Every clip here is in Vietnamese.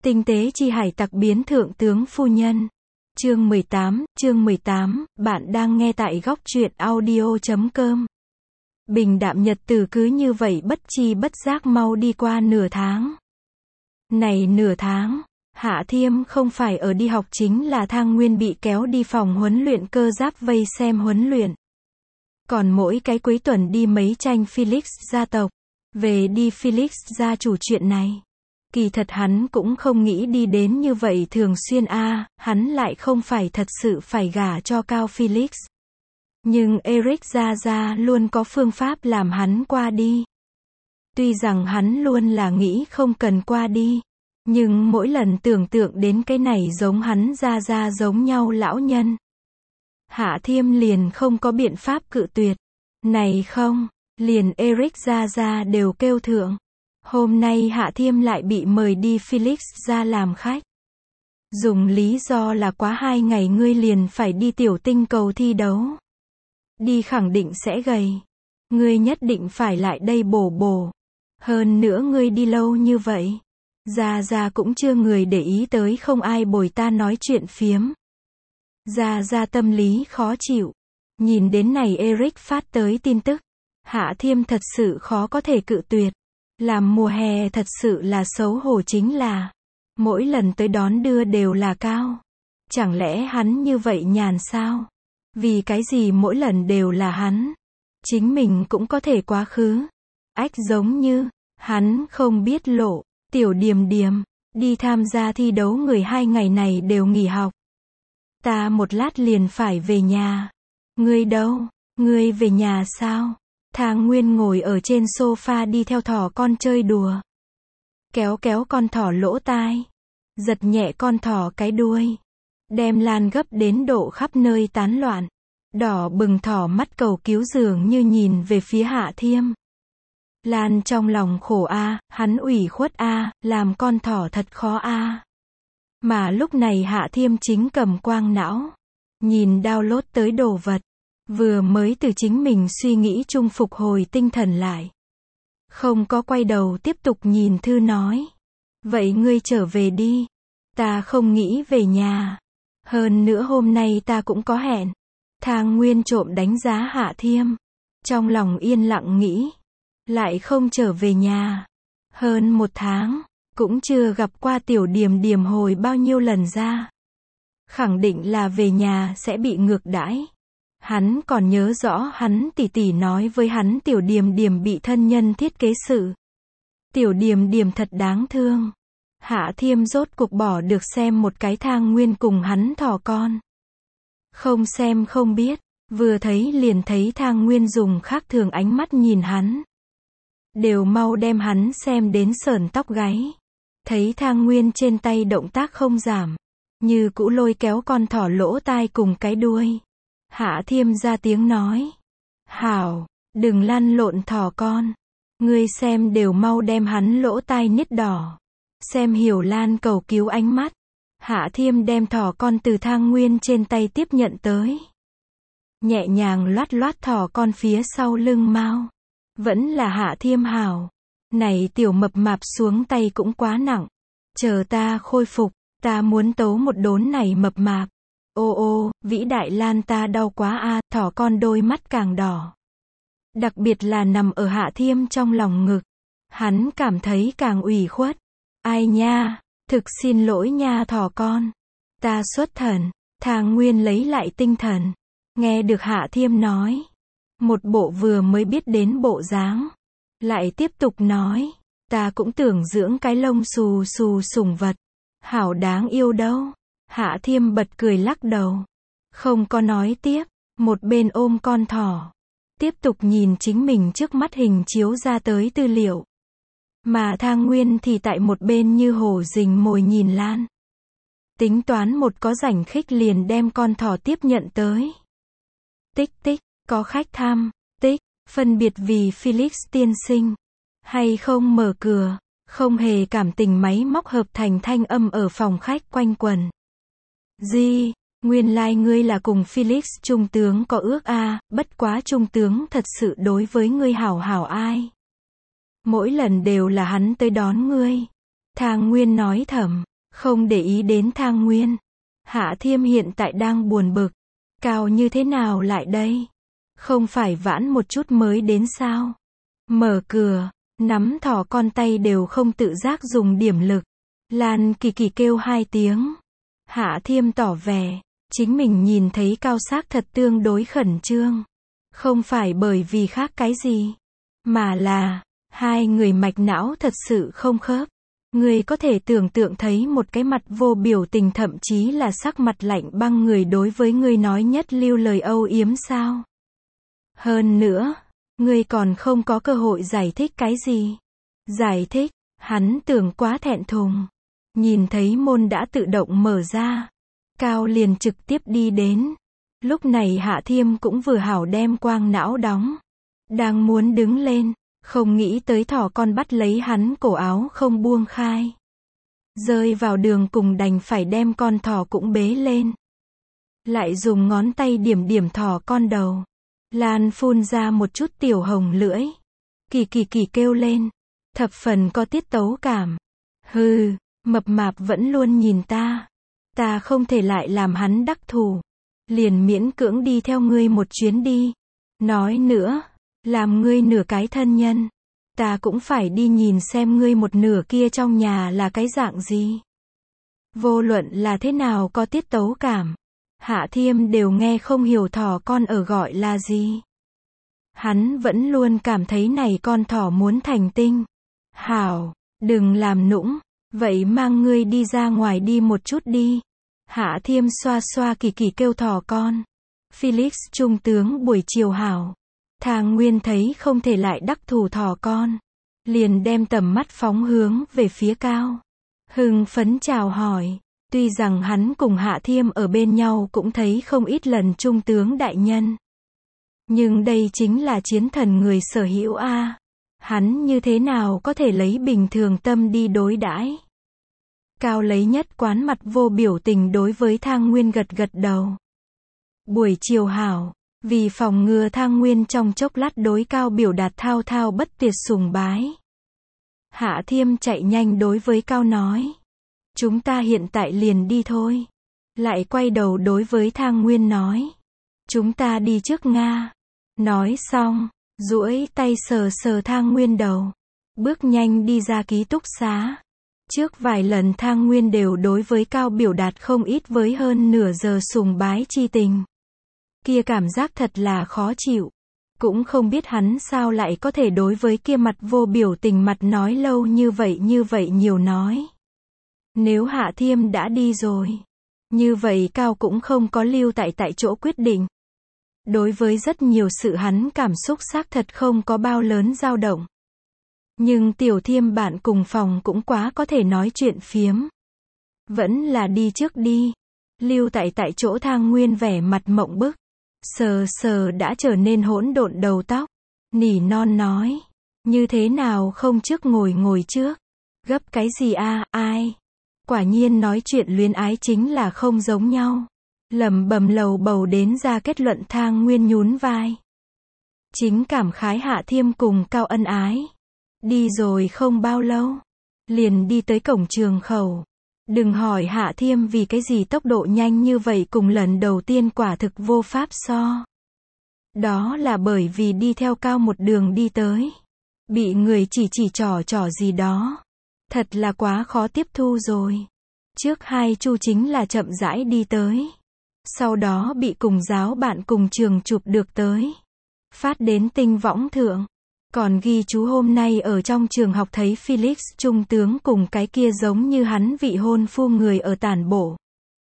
Tinh tế chi hải tặc biến thượng tướng phu nhân. Chương 18, bạn đang nghe tại góc truyện audio.com. Bình đạm nhật từ cứ như vậy bất chi bất giác mau đi qua nửa tháng. Này nửa tháng, Hạ Thiêm không phải ở đi học chính là Thang Nguyên bị kéo đi phòng huấn luyện cơ giáp vây xem huấn luyện. Còn mỗi cái cuối tuần đi mấy tranh Felix gia tộc. Về đi Felix gia chủ chuyện này. Kỳ thật hắn cũng không nghĩ đi đến như vậy thường xuyên hắn lại không phải thật sự phải gả cho Cao Felix. Nhưng Eric gia luôn có phương pháp làm hắn qua đi. Tuy rằng hắn luôn là nghĩ không cần qua đi. Nhưng mỗi lần tưởng tượng đến cái này giống hắn gia giống nhau lão nhân. Hạ Thiêm liền không có biện pháp cự tuyệt. Này không, liền Eric gia đều kêu thượng. Hôm nay Hạ Thiêm lại bị mời đi Felix ra làm khách. Dùng lý do là quá 2 ngày ngươi liền phải đi tiểu tinh cầu thi đấu. Đi khẳng định sẽ gầy. Ngươi nhất định phải lại đây bổ. Hơn nữa ngươi đi lâu như vậy. Gia cũng chưa người để ý tới không ai bồi ta nói chuyện phiếm. Gia tâm lý khó chịu. Nhìn đến này Eric phát tới tin tức. Hạ Thiêm thật sự khó có thể cự tuyệt. Làm mùa hè thật sự là xấu hổ chính là. Mỗi lần tới đón đưa đều là Cao. Chẳng lẽ hắn như vậy nhàn sao? Vì cái gì mỗi lần đều là hắn? Chính mình cũng có thể quá khứ. Giống như, hắn không biết lộ. Tiểu Điềm đi tham gia thi đấu người 2 ngày này đều nghỉ học. Ta một lát liền phải về nhà. Ngươi đâu? Ngươi về nhà sao? Thang Nguyên ngồi ở trên sofa đi theo thỏ con chơi đùa. Kéo con thỏ lỗ tai. Giật nhẹ con thỏ cái đuôi. Đem lan gấp đến độ khắp nơi tán loạn. Đỏ bừng thỏ mắt cầu cứu dường như nhìn về phía Hạ Thiêm. Lan trong lòng khổ hắn ủy khuất làm con thỏ thật khó Mà lúc này Hạ Thiêm chính cầm quang não. Nhìn download tới đồ vật. Vừa mới từ chính mình suy nghĩ chung phục hồi tinh thần lại. Không có quay đầu tiếp tục nhìn thư nói. Vậy ngươi trở về đi. Ta không nghĩ về nhà. Hơn nữa hôm nay ta cũng có hẹn. Thang Nguyên trộm đánh giá Hạ Thiêm. Trong lòng yên lặng nghĩ. Lại không trở về nhà. Hơn 1 tháng. Cũng chưa gặp qua tiểu Điềm hồi bao nhiêu lần ra. Khẳng định là về nhà sẽ bị ngược đãi. Hắn còn nhớ rõ hắn tỉ nói với hắn tiểu Điềm bị thân nhân thiết kế sự. Tiểu Điềm thật đáng thương. Hạ Thiêm rốt cuộc bỏ được xem một cái Thang Nguyên cùng hắn thỏ con. Không xem không biết, vừa thấy liền thấy Thang Nguyên dùng khác thường ánh mắt nhìn hắn. Đều mau đem hắn xem đến sởn tóc gáy. Thấy Thang Nguyên trên tay động tác không giảm. Như cũ lôi kéo con thỏ lỗ tai cùng cái đuôi. Hạ Thiêm ra tiếng nói. Hảo, đừng lăn lộn thỏ con. Ngươi xem đều mau đem hắn lỗ tai nít đỏ. Xem Hiểu Lan cầu cứu ánh mắt. Hạ Thiêm đem thỏ con từ Thang Nguyên trên tay tiếp nhận tới. Nhẹ nhàng loát thỏ con phía sau lưng mao. Vẫn là Hạ Thiêm hảo. Này tiểu mập mạp xuống tay cũng quá nặng. Chờ ta khôi phục, ta muốn tấu một đốn này mập mạp. Ô, vĩ đại Lan ta đau quá thỏ con đôi mắt càng đỏ. Đặc biệt là nằm ở Hạ Thiêm trong lòng ngực. Hắn cảm thấy càng ủy khuất. Ai nha, thực xin lỗi nha thỏ con. Ta xuất thần. Thang Nguyên lấy lại tinh thần. Nghe được Hạ Thiêm nói. Một bộ vừa mới biết đến bộ dáng. Lại tiếp tục nói. Ta cũng tưởng dưỡng cái lông xù sủng vật. Hảo đáng yêu đâu. Hạ Thiêm bật cười lắc đầu. Không có nói tiếp. Một bên ôm con thỏ. Tiếp tục nhìn chính mình trước mắt hình chiếu ra tới tư liệu. Mà Thang Nguyên thì tại một bên như hổ rình mồi nhìn Lan. Tính toán một có rảnh khích liền đem con thỏ tiếp nhận tới. Tích, có khách thăm. Tích, phân biệt vì Felix tiên sinh. Hay không mở cửa. Không hề cảm tình máy móc hợp thành thanh âm ở phòng khách quanh quần. Gì, nguyên lai ngươi là cùng Felix trung tướng có ước bất quá trung tướng thật sự đối với ngươi hảo ai. Mỗi lần đều là hắn tới đón ngươi. Thang Nguyên nói thầm, không để ý đến Thang Nguyên. Hạ Thiêm hiện tại đang buồn bực. Cao như thế nào lại đây? Không phải vãn một chút mới đến sao? Mở cửa, nắm thỏ con tay đều không tự giác dùng điểm lực. Lan Kỳ Kỳ kêu 2 tiếng. Hạ Thiêm tỏ vẻ, chính mình nhìn thấy Cao xác thật tương đối khẩn trương. Không phải bởi vì khác cái gì, mà là, hai người mạch não thật sự không khớp. Người có thể tưởng tượng thấy một cái mặt vô biểu tình thậm chí là sắc mặt lạnh băng người đối với người nói nhất lưu lời âu yếm sao? Hơn nữa, người còn không có cơ hội giải thích cái gì. Giải thích, hắn tưởng quá thẹn thùng. Nhìn thấy môn đã tự động mở ra. Cao liền trực tiếp đi đến. Lúc này Hạ Thiêm cũng vừa hảo đem quang não đóng. Đang muốn đứng lên, không nghĩ tới thỏ con bắt lấy hắn cổ áo không buông khai. Rơi vào đường cùng đành phải đem con thỏ cũng bế lên. Lại dùng ngón tay điểm điểm thỏ con đầu. Lan phun ra một chút tiểu hồng lưỡi. Kỳ Kỳ Kỳ kêu lên. Thập phần có tiết tấu cảm. Hừ, mập mạp vẫn luôn nhìn ta. Ta không thể lại làm hắn đắc thủ. Liền miễn cưỡng đi theo ngươi một chuyến đi. Nói nữa, làm ngươi nửa cái thân nhân. Ta cũng phải đi nhìn xem ngươi một nửa kia trong nhà là cái dạng gì. Vô luận là thế nào có tiết tấu cảm. Hạ Thiêm đều nghe không hiểu thỏ con ở gọi là gì. Hắn vẫn luôn cảm thấy này con thỏ muốn thành tinh. Hảo, đừng làm nũng, vậy mang ngươi đi ra ngoài đi một chút đi. Hạ Thiêm xoa xoa Kỳ Kỳ kêu thỏ con. Felix trung tướng buổi chiều hảo. Thang Nguyên thấy không thể lại đắc thủ thỏ con. Liền đem tầm mắt phóng hướng về phía Cao. Hưng phấn chào hỏi. Tuy rằng hắn cùng Hạ Thiêm ở bên nhau cũng thấy không ít lần trung tướng đại nhân. Nhưng đây chính là chiến thần người sở hữu a. Hắn như thế nào có thể lấy bình thường tâm đi đối đãi. Cao lấy nhất quán mặt vô biểu tình đối với Thang Nguyên gật gật đầu. Buổi chiều hảo, vì phòng ngừa Thang Nguyên trong chốc lát đối Cao biểu đạt thao thao bất tuyệt sùng bái. Hạ Thiêm chạy nhanh đối với Cao nói. Chúng ta hiện tại liền đi thôi. Lại quay đầu đối với Thang Nguyên nói. Chúng ta đi trước Nga. Nói xong, duỗi tay sờ sờ Thang Nguyên đầu. Bước nhanh đi ra ký túc xá. Trước vài lần Thang Nguyên đều đối với Cao biểu đạt không ít với hơn nửa giờ sùng bái chi tình. Kia cảm giác thật là khó chịu. Cũng không biết hắn sao lại có thể đối với kia mặt vô biểu tình mặt nói lâu như vậy nhiều nói. Nếu Hạ Thiêm đã đi rồi, như vậy Cao cũng không có lưu tại chỗ quyết định. Đối với rất nhiều sự hắn cảm xúc xác thật không có bao lớn dao động. Nhưng Tiểu Thiêm bạn cùng phòng cũng quá có thể nói chuyện phiếm. Vẫn là đi trước đi. Lưu tại chỗ Thang Nguyên vẻ mặt mộng bức. Sờ sờ đã trở nên hỗn độn đầu tóc. Nỉ non nói. Như thế nào không trước ngồi trước. Gấp cái gì a, ai. Quả nhiên nói chuyện luyến ái chính là không giống nhau. Lẩm bẩm lầu bầu đến ra kết luận. Thang Nguyên nhún vai. Chính cảm khái Hạ Thiêm cùng Cao ân ái. Đi rồi không bao lâu. Liền đi tới cổng trường khẩu. Đừng hỏi Hạ Thiêm vì cái gì tốc độ nhanh như vậy cùng lần đầu tiên quả thực vô pháp so. Đó là bởi vì đi theo Cao một đường đi tới. Bị người chỉ trò gì đó. Thật là quá khó tiếp thu rồi. Trước hai chu chính là chậm rãi đi tới. Sau đó bị cùng giáo bạn cùng trường chụp được tới. Phát đến tinh võng thượng. Còn ghi chú hôm nay ở trong trường học thấy Felix trung tướng cùng cái kia giống như hắn vị hôn phu người ở tản bộ.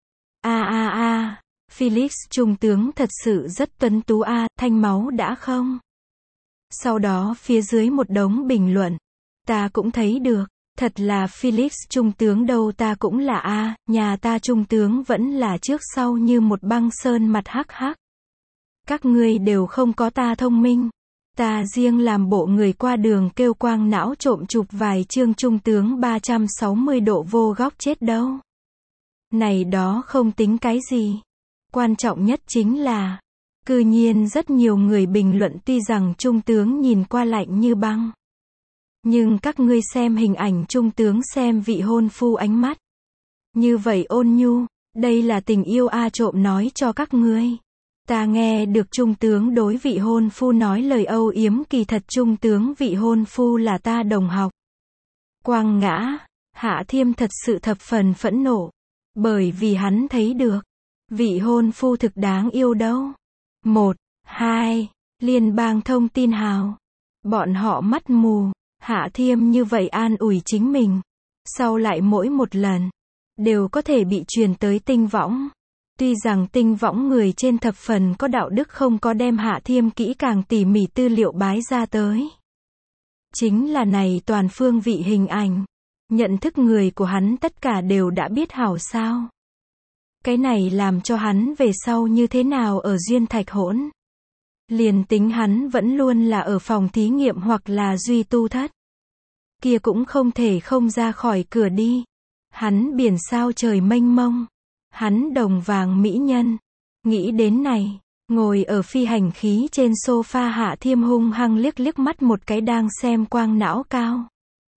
Felix trung tướng thật sự rất tuấn tú thanh máu đã không? Sau đó phía dưới một đống bình luận. Ta cũng thấy được, thật là Felix trung tướng đâu ta cũng là nhà ta trung tướng vẫn là trước sau như một băng sơn mặt hắc hắc. Các ngươi đều không có ta thông minh. Ta riêng làm bộ người qua đường kêu quang não trộm chụp vài chương trung tướng 360 độ vô góc chết đâu. Này đó không tính cái gì. Quan trọng nhất chính là, cư nhiên rất nhiều người bình luận tuy rằng trung tướng nhìn qua lạnh như băng. Nhưng các ngươi xem hình ảnh trung tướng xem vị hôn phu ánh mắt. Như vậy ôn nhu, đây là tình yêu a trộm nói cho các ngươi. Ta nghe được trung tướng đối vị hôn phu nói lời âu yếm, kỳ thật trung tướng vị hôn phu là ta đồng học. Quang ngã, Hạ Thiêm thật sự thập phần phẫn nộ. Bởi vì hắn thấy được, vị hôn phu thực đáng yêu đâu. 1, 2, liên bang thông tin hào. Bọn họ mắt mù, Hạ Thiêm như vậy an ủi chính mình. Sau lại mỗi một lần, đều có thể bị truyền tới tinh võng. Tuy rằng tinh võng người trên thập phần có đạo đức không có đem Hạ Thiêm kỹ càng tỉ mỉ tư liệu bái ra tới. Chính là này toàn phương vị hình ảnh. Nhận thức người của hắn tất cả đều đã biết hảo sao. Cái này làm cho hắn về sau như thế nào ở Duyên Thạch hỗn. Liền tính hắn vẫn luôn là ở phòng thí nghiệm hoặc là duy tu thất. Kia cũng không thể không ra khỏi cửa đi. Hắn biển sao trời mênh mông. Hắn đồng vàng mỹ nhân. Nghĩ đến này, ngồi ở phi hành khí trên sofa Hạ Thiêm hung hăng liếc liếc mắt một cái đang xem quang não Cao.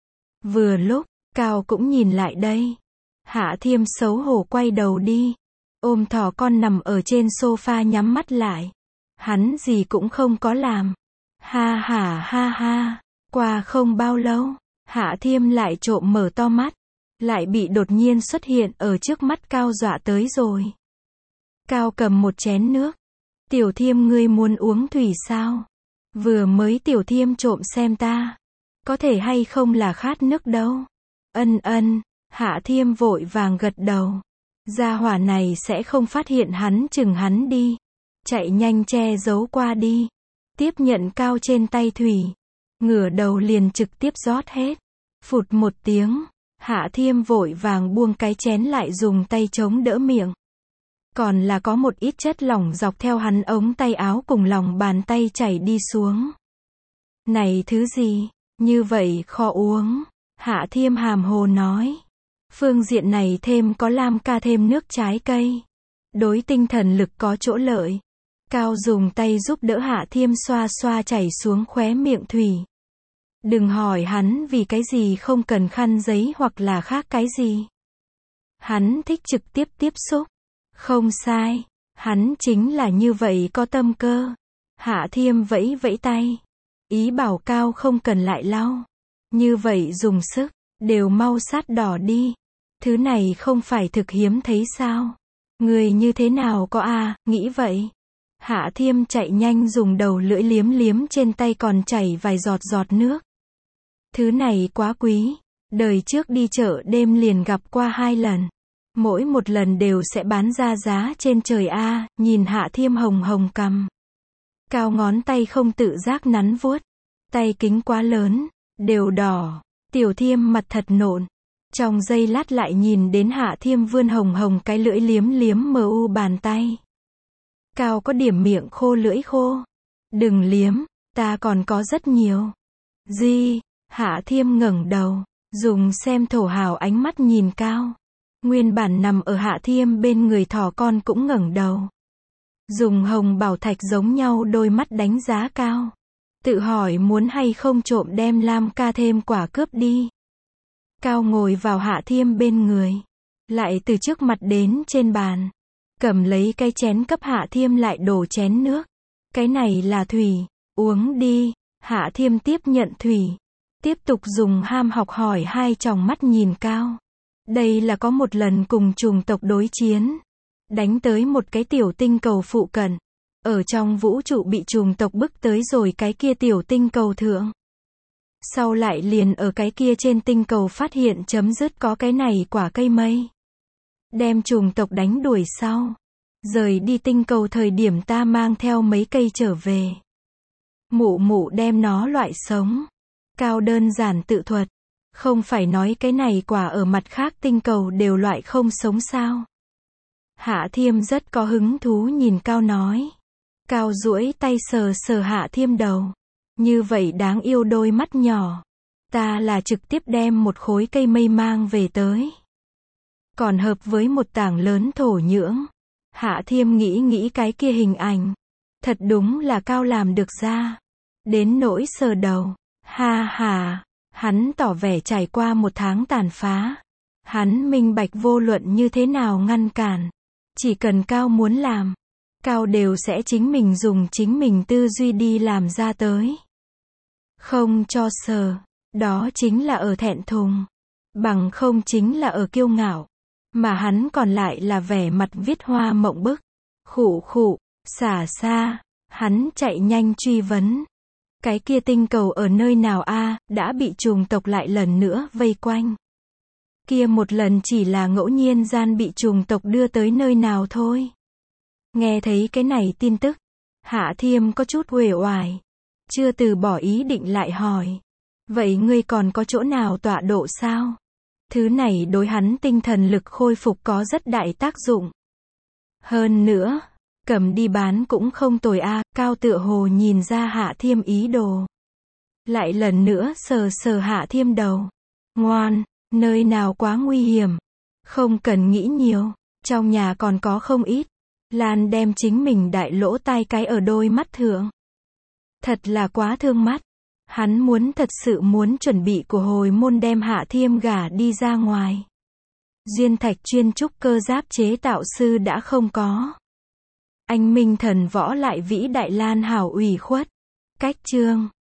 Vừa lúc, Cao cũng nhìn lại đây. Hạ Thiêm xấu hổ quay đầu đi. Ôm thỏ con nằm ở trên sofa nhắm mắt lại. Hắn gì cũng không có làm. Ha ha ha ha. Qua không bao lâu, Hạ Thiêm lại trộm mở to mắt. Lại bị đột nhiên xuất hiện ở trước mắt Cao dọa tới rồi. Cao cầm một chén nước. Tiểu Thiêm ngươi muốn uống thủy sao? Vừa mới Tiểu Thiêm trộm xem ta. Có thể hay không là khát nước đâu. Ân, Hạ Thiêm vội vàng gật đầu. Gia hỏa này sẽ không phát hiện hắn chừng hắn đi. Chạy nhanh che giấu qua đi. Tiếp nhận Cao trên tay thủy. Ngửa đầu liền trực tiếp rót hết. Phụt một tiếng. Hạ Thiêm vội vàng buông cái chén lại dùng tay chống đỡ miệng. Còn là có một ít chất lỏng dọc theo hắn ống tay áo cùng lòng bàn tay chảy đi xuống. Này thứ gì? Như vậy khó uống. Hạ Thiêm hàm hồ nói. Phương diện này thêm có lam ca thêm nước trái cây. Đối tinh thần lực có chỗ lợi. Cao dùng tay giúp đỡ Hạ Thiêm xoa xoa chảy xuống khóe miệng thủy. Đừng hỏi hắn vì cái gì không cần khăn giấy hoặc là khác cái gì. Hắn thích trực tiếp tiếp xúc. Không sai. Hắn chính là như vậy có tâm cơ. Hạ Thiêm vẫy vẫy tay. Ý bảo Cao không cần lại lau. Như vậy dùng sức. Đều mau sát đỏ đi. Thứ này không phải thực hiếm thấy sao. Người như thế nào có nghĩ vậy. Hạ Thiêm chạy nhanh dùng đầu lưỡi liếm liếm trên tay còn chảy vài giọt giọt nước. Thứ này quá quý. Đời trước đi chợ đêm liền gặp qua 2 lần. Mỗi một lần đều sẽ bán ra giá trên trời nhìn Hạ Thiêm hồng hồng cằm. Cao ngón tay không tự giác nắn vuốt. Tay kính quá lớn, đều đỏ. Tiểu Thiêm mặt thật nộn. Trong giây lát lại nhìn đến Hạ Thiêm vươn hồng hồng cái lưỡi liếm liếm mờ u bàn tay. Cao có điểm miệng khô lưỡi khô. Đừng liếm, ta còn có rất nhiều. Gì? Hạ Thiêm ngẩng đầu, dùng xem thổ hào ánh mắt nhìn Cao. Nguyên bản nằm ở Hạ Thiêm bên người thỏ con cũng ngẩng đầu. Dùng hồng bảo thạch giống nhau đôi mắt đánh giá Cao. Tự hỏi muốn hay không trộm đem lam ca thêm quả cướp đi. Cao ngồi vào Hạ Thiêm bên người. Lại từ trước mặt đến trên bàn. Cầm lấy cái chén cấp Hạ Thiêm lại đổ chén nước. Cái này là thủy, uống đi. Hạ Thiêm tiếp nhận thủy. Tiếp tục dùng ham học hỏi hai tròng mắt nhìn Cao. Đây là có một lần cùng chủng tộc đối chiến. Đánh tới một cái tiểu tinh cầu phụ cận. Ở trong vũ trụ bị chủng tộc bức tới rồi cái kia tiểu tinh cầu thượng. Sau lại liền ở cái kia trên tinh cầu phát hiện chấm dứt có cái này quả cây mây. Đem chủng tộc đánh đuổi sau. Rời đi tinh cầu thời điểm ta mang theo mấy cây trở về. Mụ mụ đem nó loại sống. Cao đơn giản tự thuật. Không phải nói cái này quả ở mặt khác tinh cầu đều loại không sống sao. Hạ Thiêm rất có hứng thú nhìn Cao nói. Cao duỗi tay sờ sờ Hạ Thiêm đầu. Như vậy đáng yêu đôi mắt nhỏ. Ta là trực tiếp đem một khối cây mây mang về tới. Còn hợp với một tảng lớn thổ nhưỡng. Hạ Thiêm nghĩ cái kia hình ảnh. Thật đúng là Cao làm được ra. Đến nỗi sờ đầu. Ha ha. Hắn tỏ vẻ trải qua một tháng tàn phá. Hắn minh bạch vô luận như thế nào ngăn cản. Chỉ cần Cao muốn làm, Cao đều sẽ chính mình dùng chính mình tư duy đi làm ra tới. Không cho sờ, đó chính là ở thẹn thùng. Bằng không chính là ở kiêu ngạo. Mà hắn còn lại là vẻ mặt viết hoa mộng bức. Khụ khụ, xả xa, hắn chạy nhanh truy vấn. Cái kia tinh cầu ở nơi nào a? Đã bị chủng tộc lại lần nữa vây quanh. Kia một lần chỉ là ngẫu nhiên gian bị chủng tộc đưa tới nơi nào thôi. Nghe thấy cái này tin tức, Hạ Thiêm có chút uể oải. Chưa từ bỏ ý định lại hỏi. Vậy ngươi còn có chỗ nào tọa độ sao? Thứ này đối hắn tinh thần lực khôi phục có rất đại tác dụng. Hơn nữa, cầm đi bán cũng không tồi a. Cao tựa hồ nhìn ra Hạ Thiêm ý đồ. Lại lần nữa sờ sờ Hạ Thiêm đầu. Ngoan, nơi nào quá nguy hiểm. Không cần nghĩ nhiều, trong nhà còn có không ít. Lan đem chính mình đại lỗ tai cái ở đôi mắt thượng. Thật là quá thương mắt. Hắn thật sự muốn chuẩn bị của hồi môn đem Hạ Thiêm gả đi ra ngoài. Duyên thạch chuyên trúc cơ giáp chế tạo sư đã không có. Anh minh thần võ lại vĩ đại Lan hảo ủy khuất. Cách chương